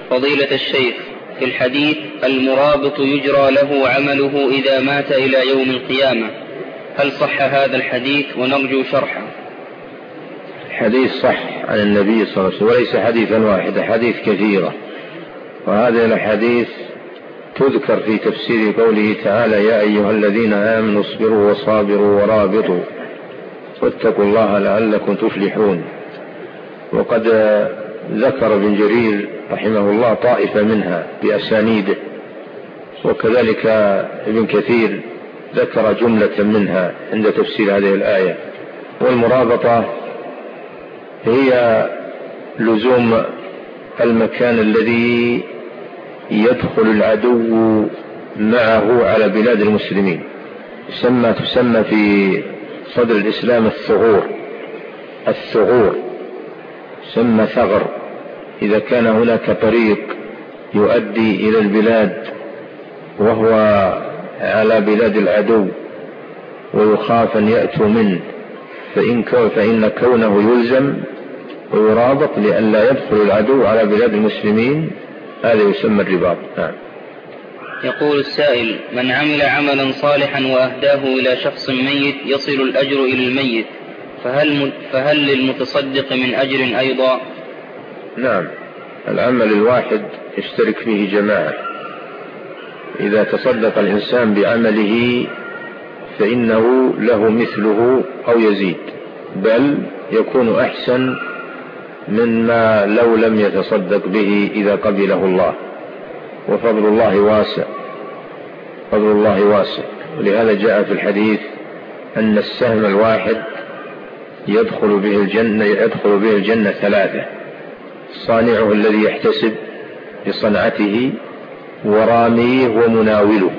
فضيلة الشيخ، في الحديث المرابط يجرى له عمله إذا مات إلى يوم القيامة، هل صح هذا الحديث؟ ونرجو شرحه. الحديث صح عن النبي صلى الله عليه وسلم، وليس حديثا واحدا، حديث كثيرة، وهذه الحديث تذكر في تفسير قوله تعالى: يا أيها الذين آمنوا اصبروا وصابروا ورابطوا واتقوا الله لعلكم تفلحون. وقد ذكر ابن جرير رحمه الله طائفة منها بأسانيده، وكذلك ابن كثير ذكر جملة منها عند تفسير هذه الآية. والمرابطة هي لزوم المكان الذي يدخل العدو معه على بلاد المسلمين، تسمى في صدر الإسلام الثغور، سمى ثغر إذا كان هناك طريق يؤدي إلى البلاد وهو على بلاد العدو ويخاف أن يأتوا منه، فإن كونه يلزم ويرابط لئلا يدخل العدو على بلاد المسلمين، هذا يسمى الرباط. نعم. يقول السائل: من عمل عملا صالحا وأهداه إلى شخص ميت يصل الأجر إلى الميت، فهل للمتصدق من أجر أيضا؟ نعم، العمل الواحد يشترك فيه جماعة. إذا تصدق الإنسان بعمله فإنه له مثله أو يزيد، بل يكون أحسن مما لو لم يتصدق به إذا قبله الله. وفضل الله واسع، ولهذا جاء في الحديث أن السهم الواحد يدخل به الجنة 3: صانعه الذي يحتسب بصنعته، وراميه ومناوله،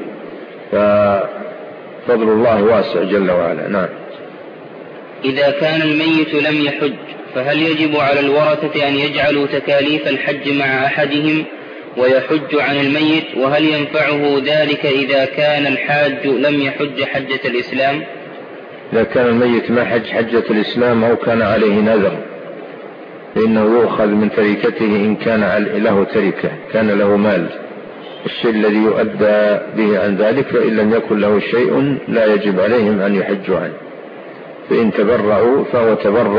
ففضل الله واسع جل وعلا. نعم. إذا كان الميت لم يحج، فهل يجب على الورثة أن يجعلوا تكاليف الحج مع أحدهم ويحج عن الميت؟ وهل ينفعه ذلك إذا كان الحاج لم يحج حجة الإسلام؟ إذا كان الميت ما حج حجة الإسلام أو كان عليه نذر، فإنه يؤخذ من تركته إن كان له تركة، كان له مال، الشيء الذي يؤدى به عن ذلك، فإن لم يكن له شيء لا يجب عليهم أن يحجوا عنه. فإن تبرعوا فهو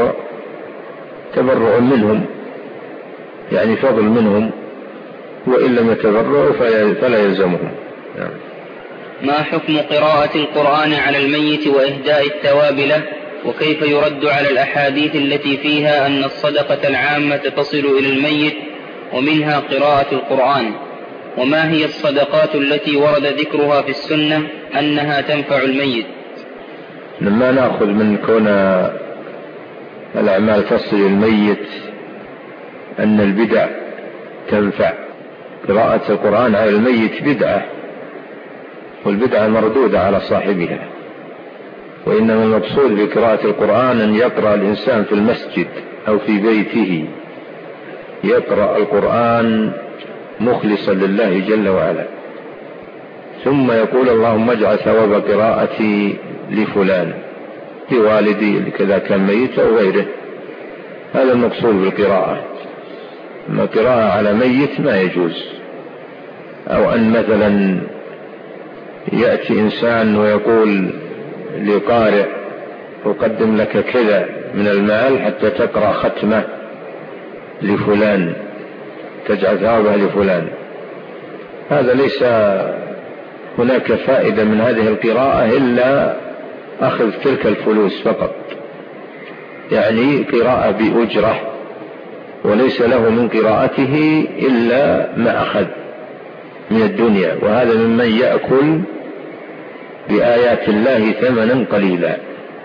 تبرع منهم، يعني فضل منهم، وإن لم يتبرعوا فلا يلزمهم. يعني. ما حكم قراءة القرآن على الميت وإهداء الثواب له؟ وكيف يرد على الأحاديث التي فيها أن الصدقة العامة تصل إلى الميت ومنها قراءة القرآن؟ وما هي الصدقات التي ورد ذكرها في السنة أنها تنفع الميت؟ لما نأخذ من كون الأعمال تصل الميت أن البدع تنفع. قراءة القرآن على الميت بدعة، والبدعة مردودة على صاحبها، وإنما المقصود بقراءة القرآن أن يقرأ الإنسان في المسجد أو في بيته، يقرأ القرآن مخلصا لله جل وعلا، ثم يقول: اللهم اجعل ثواب قراءتي لفلان، لوالدي، كذا كان ميت أو غيره. هذا المقصود بالقراءة. أما قراءة على ميت ما يجوز. أو أن مثلا يأتي إنسان ويقول لقارئ: أقدم لك كذا من المال حتى تقرأ ختمة لفلان، تجعل ثوابها لفلان. هذا ليس هناك فائدة من هذه القراءة إلا أخذ تلك الفلوس فقط، يعني قراءة بأجرة، وليس له من قراءته إلا ما أخذ من الدنيا، وهذا ممن يأكل بآيات الله ثمنا قليلا،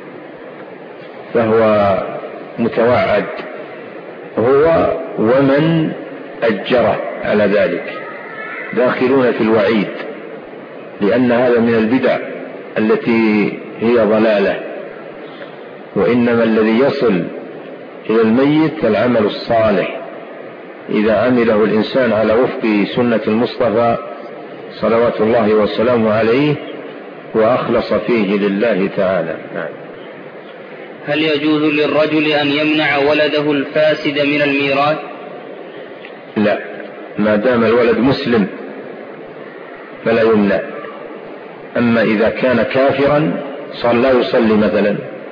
فهو متوعد هو ومن أجره على ذلك، داخلون في الوعيد، لأن هذا من البدع التي هي ضلالة. وإنما الذي يصل إلى الميت العمل الصالح، إذا عمله الإنسان على وفق سنة المصطفى صلوات الله وسلامه عليه وأخلص فيه لله تعالى. نعم. هل يجوز للرجل أن يمنع ولده الفاسد من الميراث؟ لا، ما دام الولد مسلم فلا يمنع. أما إذا كان كافرا صار لا يصلي مثلا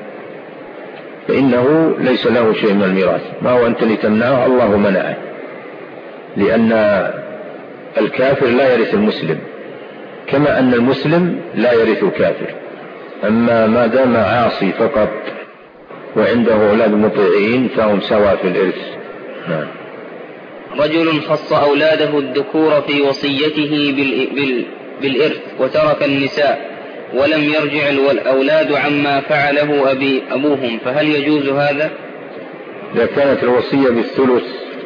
فإنه ليس له شيء من الميراث. ما هو أنت اللي تمنعه، الله منعه، لأن الكافر لا يرث المسلم كما أن المسلم لا يرث الكافر. أما ما دام عاصي فقط وعنده أولاد مطيعين فهم سواء في الإرث. نعم. رجل خص أولاده الذكور في وصيته بالإرث وترك النساء ولم يرجع الأولاد عما فعله أبوهم، فهل يجوز هذا؟ إذا كانت الوصية بالثلث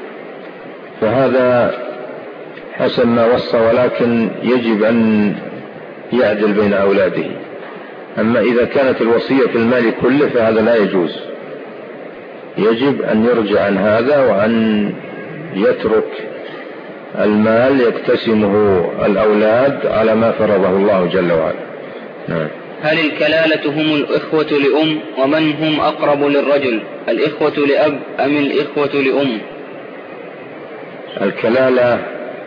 فهذا حسب ما وصى، ولكن يجب أن يعدل بين أولاده. أما إذا كانت الوصية في المال كله فهذا لا يجوز، يجب أن يرجع عن هذا وأن يترك المال يقتسمه الأولاد على ما فرضه الله جل وعلا. نعم. هل الكلالة هم الإخوة لأم؟ ومن هم أقرب للرجل، الإخوة لأب أم الإخوة لأم؟ الكلالة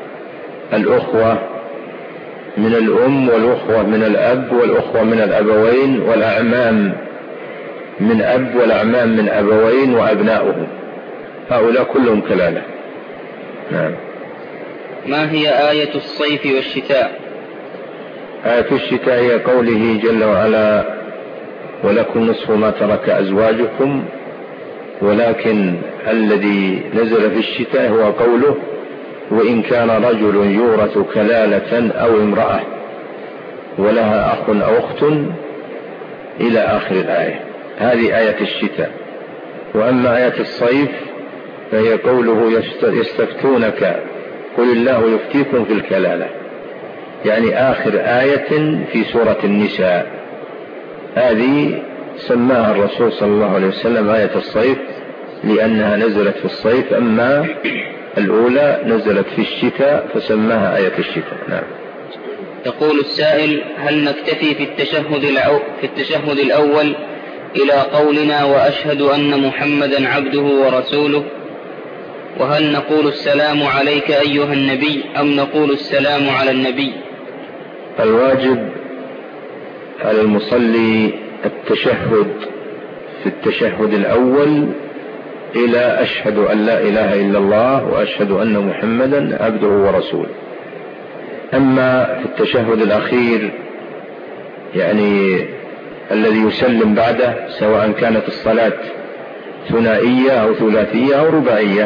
الأخوة من الأم والأخوة من الأب والأخوة من الأبوين والأعمام من أب والأعمام من أبوين وأبناؤهم، هؤلاء كلهم كلالة. نعم. ما هي آية الصيف والشتاء؟ آية الشتاء هي قوله جل وعلا: ولكم نصف ما ترك أزواجكم، ولكن الذي نزل في الشتاء هو قوله: وإن كان رجل يورث كلالة أو امرأة ولها أخ أو أخت إلى آخر الآية. هذه آية الشتاء. وأما آية الصيف فهي قوله: يستفتونك قل الله يفتيكم في الكلالة، يعني آخر آية في سورة النساء. هذه سماها الرسول صلى الله عليه وسلم آية الصيف لأنها نزلت في الصيف، أما الأولى نزلت في الشتاء فسماها آية الشتاء. نعم. يقول السائل: هل نكتفي في التشهد الأول إلى قولنا وأشهد أن محمدا عبده ورسوله؟ وهل نقول السلام عليك أيها النبي أم نقول السلام على النبي؟ الواجب على المصلي التشهد في التشهد الأول إلى أشهد أن لا إله إلا الله وأشهد أن محمدا عبده ورسوله. أما في التشهد الأخير يعني الذي يسلم بعده، سواء كانت الصلاة ثنائية أو ثلاثية أو رباعية،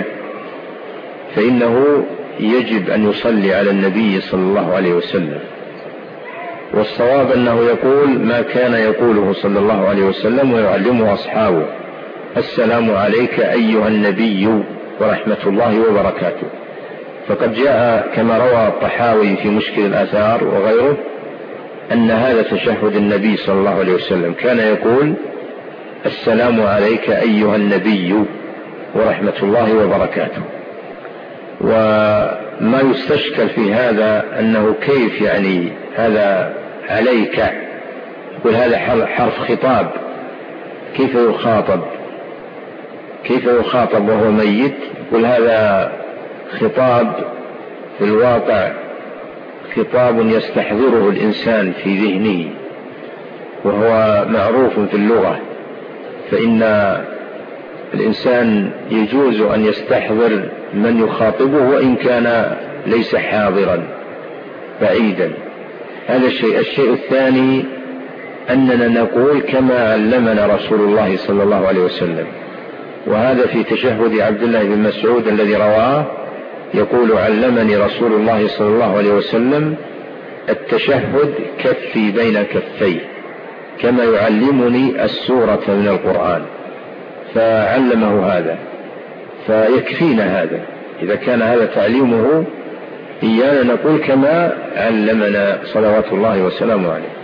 فإنه يجب أن يصلي على النبي صلى الله عليه وسلم. والصواب أنه يقول ما كان يقوله صلى الله عليه وسلم ويعلمه أصحابه: السلام عليك أيها النبي ورحمة الله وبركاته. فقد جاء كما روى الطحاوي في مشكل الآثار وغيره أن هذا تشهد النبي صلى الله عليه وسلم كان يقول: السلام عليك أيها النبي ورحمة الله وبركاته. وما يستشكل في هذا أنه كيف يعني هذا عليك، يقول هذا حرف خطاب، كيف يخاطب وهو ميت؟ يقول هذا خطاب في الواقع خطاب يستحضره الإنسان في ذهنه، وهو معروف في اللغة، فإن الإنسان يجوز أن يستحضر من يخاطبه وإن كان ليس حاضرا بعيدا. هذا الشيء الثاني أننا نقول كما علمنا رسول الله صلى الله عليه وسلم، وهذا في تشهد عبد الله بن مسعود الذي رواه يقول: علمني رسول الله صلى الله عليه وسلم التشهد كفي بين كفي كما يعلمني السورة من القرآن، فعلمه هذا، فيكفينا هذا. إذا كان هذا تعليمه إيانا نقول كما علمنا صلوات الله وسلامه عليه.